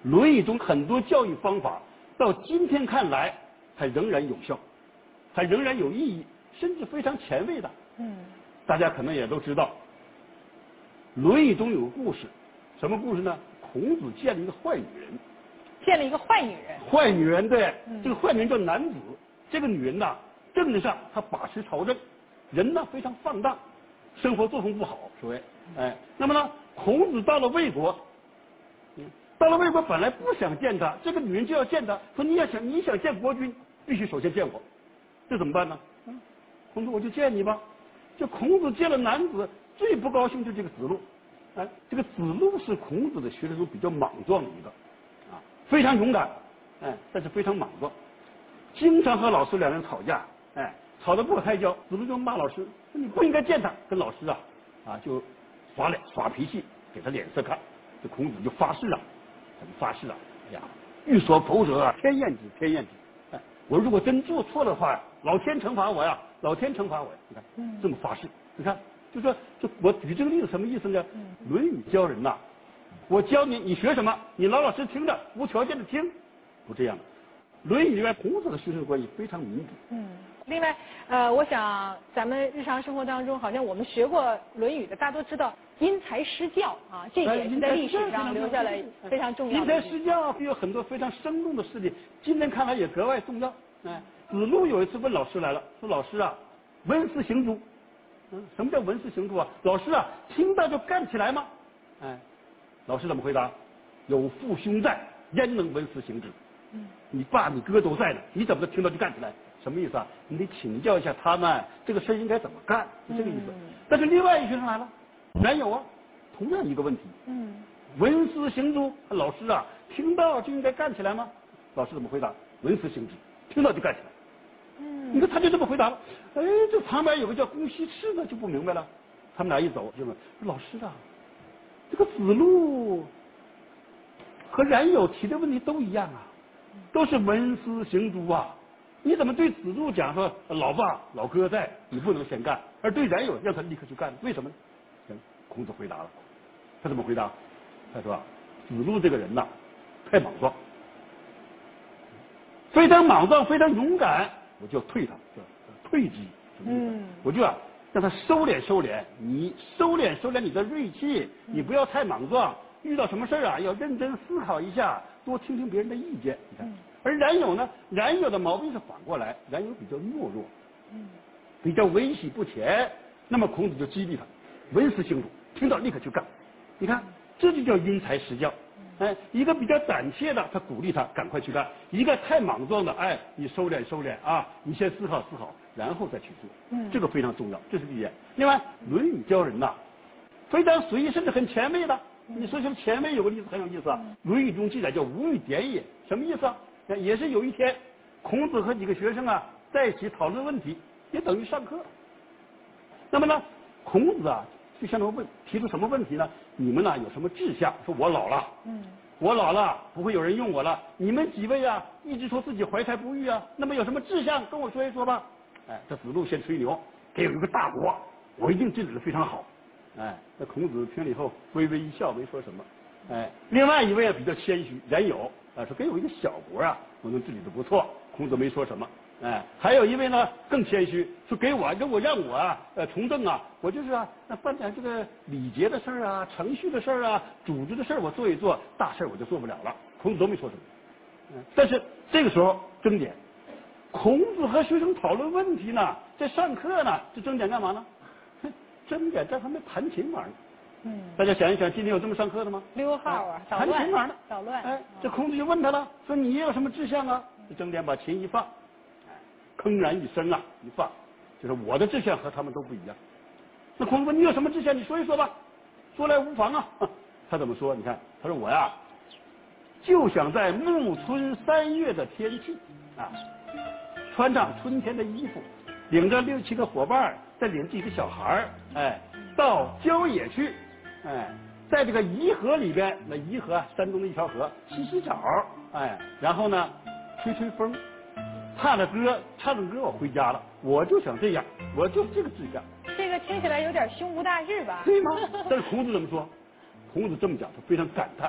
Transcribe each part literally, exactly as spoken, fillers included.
论语》中很多教育方法，到今天看来还仍然有效，还仍然有意义，甚至非常前卫的。 嗯， 大家可能也都知道，《论语》中有个故事，什么故事呢？孔子见了一个坏女人。 见了一个坏女人。 坏女人，对， 嗯、 这个坏女人叫南子。这个女人呐，政治上她把持朝政，人呢非常放荡，生活作风不好，所谓，哎，那么呢，孔子到了魏国，嗯，到了魏国本来不想见她，这个女人就要见她，说你要想你想见国君，必须首先见我，这怎么办呢？嗯，孔子我就见你吧。这孔子见了南子，最不高兴就这个子路，哎，这个子路是孔子的学生中比较莽撞的一个。非常勇敢，哎，但是非常莽撞，经常和老师两人吵架，哎，吵得不可开交。子路就骂老师说：“你不应该见他。”跟老师啊，啊就耍脸耍脾气，给他脸色看。这孔子就发誓啊，怎么发誓啊？哎呀，欲所否者，天厌之，天厌之。哎，我如果真做错的话，老天惩罚我呀，老天惩罚我呀。你看，这么发誓，你看，就说，就我举这个例子什么意思呢？《论语》教人呐。我教你，你学什么？你老老实实听着，无条件的听，不这样的。《论语》里面孔子的学生关系非常民主。 嗯，另外，呃，我想咱们日常生活当中，好像我们学过《论语》的，大多知道因材施教啊，这也是在历史上留下了非常重要的。 因材施教有很多非常生动的事例，今天看来也格外重要。哎，子路有一次问老师来了，说老师啊，文思行诸。嗯，什么叫文思行诸啊？老师啊，听到就干起来吗？哎。老师怎么回答？有父兄在，焉能文思行之？嗯，你爸你哥都在呢，你怎么能听到就干起来？什么意思啊？你得请教一下他们，这个事应该怎么干，是这个意思。嗯、但是另外一学生来了，冉有啊，同样一个问题。嗯，文思行诸，老师啊，听到就应该干起来吗？老师怎么回答？文思行之，听到就干起来。嗯，你看他就这么回答了。哎，这旁边有个叫公西赤的就不明白了。他们俩一走就问老师啊。这个子路和冉有提的问题都一样啊，都是文思行诸啊。你怎么对子路讲说老爸老哥在，你不能先干，而对冉有让他立刻去干？为什么呢？孔子回答了，他怎么回答？他说子路这个人呐，太莽撞，非常莽撞，非常勇敢，我就要退他，叫退之。嗯，我就啊。让他收敛收敛，你收敛收敛你的锐气，你不要太莽撞。遇到什么事儿啊，要认真思考一下，多听听别人的意见。你看，而冉有呢，冉有的毛病是反过来，冉有比较懦弱，嗯，比较危喜不前。那么孔子就激励他，文思行诸，听到立刻去干。你看，这就叫因材施教。哎，一个比较胆怯的，他鼓励他赶快去干；一个太莽撞的，哎，你收敛收敛啊，你先思考思考，然后再去做。嗯，这个非常重要，这是第一点。另外，《论语》教人呐，非常随意，甚至很前卫的。你说什么前卫？有个例子很有意思啊，《论语》中记载叫“无欲典也”，什么意思啊？也是有一天，孔子和几个学生啊在一起讨论问题，也等于上课。那么呢，孔子啊。就向他们问提出什么问题呢？你们呢有什么志向？说我老了，嗯，我老了，不会有人用我了。你们几位啊，一直说自己怀才不遇啊，那么有什么志向，跟我说一说吧。哎，这子路先吹牛，给我一个大国，我一定治理得非常好。哎，那孔子听了以后微微一笑，没说什么。哎，另外一位啊比较谦虚，冉有啊说给我一个小国啊，我能治理得不错。孔子没说什么。哎，还有一位呢更谦虚，说给我给我让我啊，呃从政啊，我就是啊，那办点这个礼节的事儿啊、程序的事儿啊、组织的事儿我做一做，大事我就做不了了。孔子都没说什么。嗯，但是这个时候争点，孔子和学生讨论问题呢，在上课呢，这争点干嘛呢？争点在他们弹琴玩呢。嗯，大家想一想，今天有这么上课的吗？ 溜号啊， 弹琴玩呢， 捣乱。 哎，这孔子就问他了，说你有什么志向啊？这争点把琴一放。铿然一声啊，一放，就是我的志向和他们都不一样。那孔子说：“你有什么志向？你说一说吧，说来无妨啊。”他怎么说？你看，他说：“我呀，就想在暮春三月的天气啊，穿上春天的衣服，领着六七个伙伴，再领几个小孩儿，哎，到郊野去，哎，在这个沂河里边，那沂河啊，山东的一条河，洗洗澡，哎，然后呢，吹吹风。”唱着歌，唱着歌，我回家了。我就想这样，我就这个志向。 这个听起来有点胸无大志吧？ 对吗？但是孔子怎么说？孔子这么讲，他非常感叹，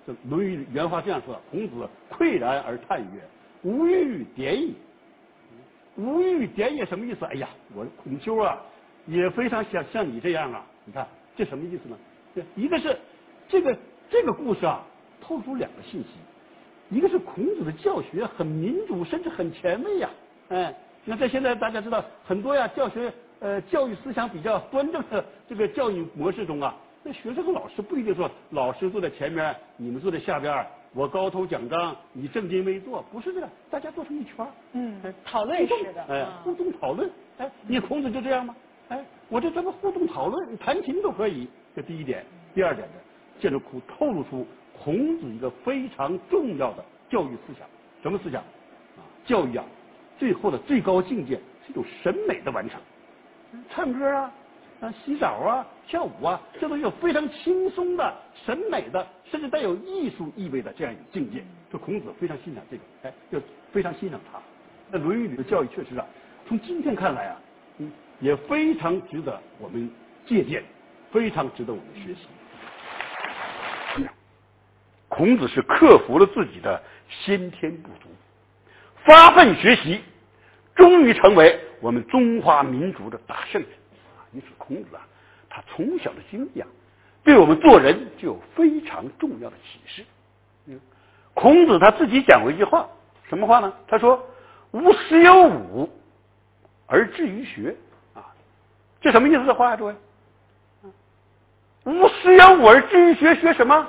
这《论语》原话这样说：孔子喟然而叹曰：“吾欲典也。”吾欲典也什么意思？哎呀，我孔丘啊，也非常想像你这样啊。你看这什么意思呢？这一个是这个这个故事啊，透出两个信息，一个是孔子的教学很民主，甚至很前卫呀、啊。哎，那在现在大家知道很多呀，教学呃教育思想比较端正的这个教育模式中啊，那学生和老师不一定说老师坐在前面，你们坐在下边，我高头讲章，你正襟危坐，不是这样，大家坐成一圈， 嗯，讨论式的， 哎，互动讨论，哎，你孔子就这样吗？哎，我这咱们互动讨论，弹琴都可以，这第一点。第二点呢，建筑库透露出孔子一个非常重要的教育思想，什么思想？啊，教育啊，最后的最高境界是一种审美的完成，唱歌啊。啊，洗澡啊，跳舞啊，这都有非常轻松的、审美的，甚至带有艺术意味的这样一种境界。这孔子非常欣赏这个，哎，就非常欣赏他。那《论语》里的教育确实啊，从今天看来啊，嗯，也非常值得我们借鉴，非常值得我们学习。孔子是克服了自己的先天不足，发奋学习，终于成为我们中华民族的大圣人。因此，孔子啊，他从小的经历啊，对我们做人就有非常重要的启示。嗯，孔子他自己讲过一句话，什么话呢？他说：“吾十有五而志于学。”啊，这什么意思的话啊，诸位？吾十有五而志于学，学什么？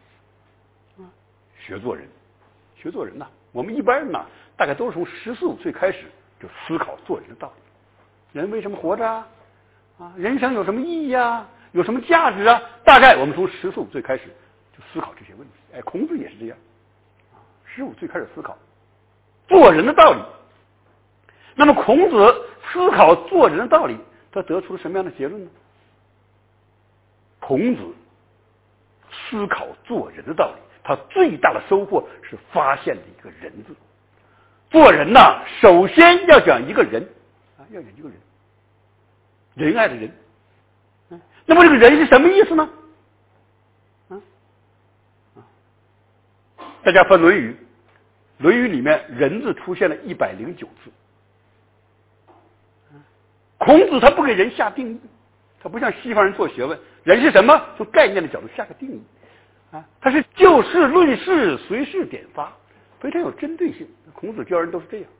学做人，学做人呐、啊。我们一般人呐、啊，大概都是从十四五岁开始就思考做人的道理。人为什么活着啊？啊，人生有什么意义啊？有什么价值啊？大概我们从十四五岁开始就思考这些问题。哎，孔子也是这样，啊，十五岁开始思考做人的道理。那么孔子思考做人的道理，他得出了什么样的结论呢？孔子思考做人的道理，他最大的收获是发现了一个人字。做人呐，首先要讲一个人啊，要讲一个人。仁爱的人，嗯，那么这个人是什么意思呢？啊啊，大家翻《论语》，《论语》里面“人”字出现了一百零九次。孔子他不给人下定义，他不像西方人做学问，人是什么？从概念的角度下个定义啊，他是就事论事，随事点发，非常有针对性。孔子教人都是这样。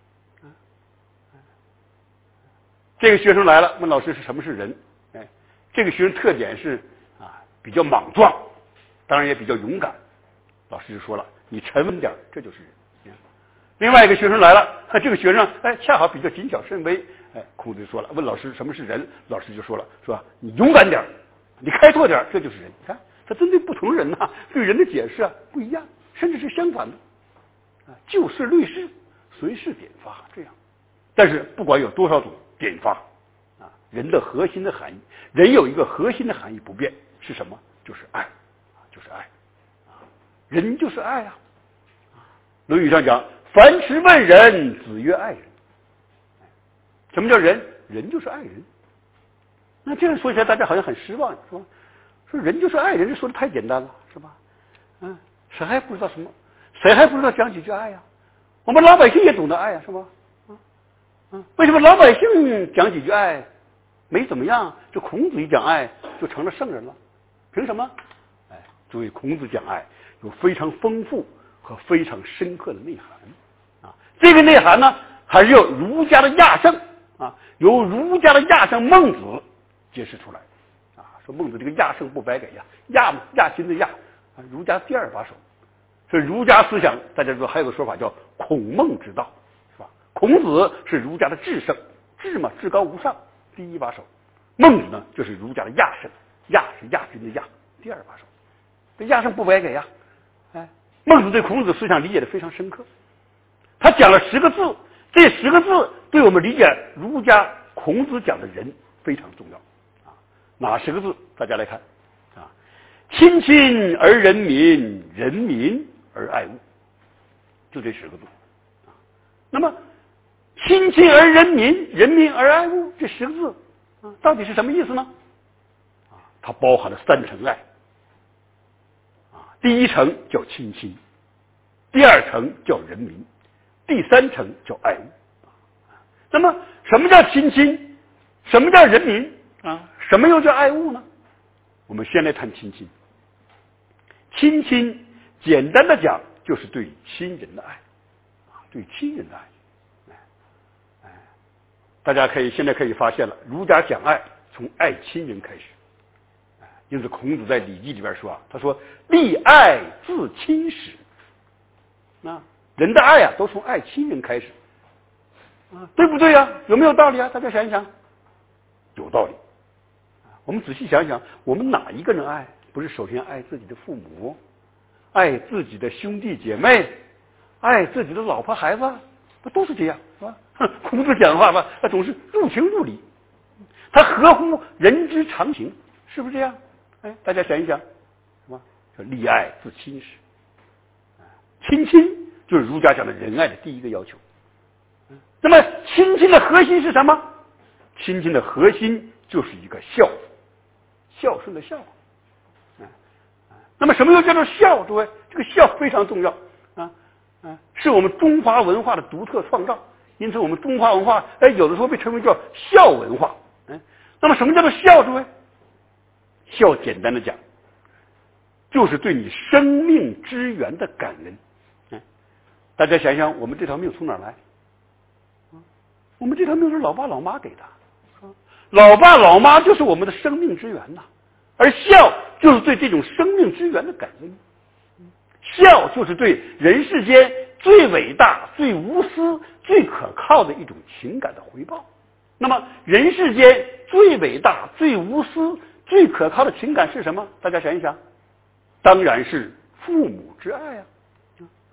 这个学生来了，问老师是什么是人？哎，这个学生特点是啊比较莽撞，当然也比较勇敢。老师就说了，你沉稳点，这就是人。另外一个学生来了，这个学生哎恰好比较谨小慎微。哎，孔子就说了，问老师什么是人？老师就说了，是吧？你勇敢点，你开拓点，这就是人。你看，他针对不同人呐、啊，对人的解释啊不一样，甚至是相反的。啊，就事论事，随事点发，这样。但是不管有多少种点发啊，人的核心的含义，人有一个核心的含义不变，是什么？就是爱，啊，就是爱，啊，人就是爱啊。《论语》上讲，樊迟问仁，子曰爱人。什么叫人？人就是爱人。那这样说起来，大家好像很失望，是吧？说人就是爱人，这说的太简单了，是吧？嗯，谁还不知道什么？谁还不知道讲几句爱呀、啊？我们老百姓也懂得爱呀、啊，是吧？为什么老百姓讲几句爱没怎么样，这孔子一讲爱就成了圣人了？凭什么？哎，诸位，孔子讲爱有非常丰富和非常深刻的内涵啊。这个内涵呢，还是由儒家的亚圣啊，由儒家的亚圣孟子揭示出来啊。说孟子这个亚圣不白给呀，亚亚心的亚啊，儒家第二把手。所以儒家思想，大家知道还有个说法叫孔孟之道。孔子是儒家的至圣，至嘛，至高无上，第一把手。孟子呢，就是儒家的亚圣，亚是亚军的亚，第二把手。这亚圣不白给呀，哎，孟子对孔子思想理解的非常深刻。他讲了十个字，这十个字对我们理解儒家孔子讲的人非常重要啊。哪十个字？大家来看啊，亲亲而人民，人民而爱物，就这十个字啊。那么亲亲而人民，人民而爱物，这十个字啊，到底是什么意思呢？啊，它包含了三层爱。啊， 第一层叫亲亲，第二层叫人民，第三层叫爱物。那么什么叫亲亲？什么叫人民啊？什么又叫爱物呢？我们先来谈亲亲。亲亲简单的讲就是对亲人的爱，对亲人的爱。哎，大家可以现在可以发现了，儒家讲爱从爱亲人开始。因此孔子在《礼记》里边说啊，他说立爱自亲始。啊，人的爱啊都从爱亲人开始。啊，对不对呀？有没有道理啊？大家想一想，有道理。我们仔细想想，我们哪一个人爱不是首先爱自己的父母，爱自己的兄弟姐妹，爱自己的老婆孩子，不都是这样是吧？孔子讲话吧，他总是入情入理，他合乎人之常情，是不是这样？哎，大家想一想，是吧？叫立爱自亲始。亲亲就是儒家讲的仁爱的第一个要求。那么亲亲的核心是什么？亲亲的核心就是一个孝，孝顺的孝。那么什么又叫做孝？诸位，这个孝非常重要啊啊，是我们中华文化的独特创造。因此，我们中华文化哎，有的时候被称为叫孝文化。嗯，那么什么叫做孝？诸位，孝简单的讲，就是对你生命之源的感恩。嗯，大家想想，我们这条命从哪儿来？我们这条命是老爸老妈给的，老爸老妈就是我们的生命之源呐，而孝就是对这种生命之源的感恩，孝就是对人世间最伟大、最无私、最可靠的一种情感的回报。那么，人世间最伟大、最无私、最可靠的情感是什么？大家想一想，当然是父母之爱啊！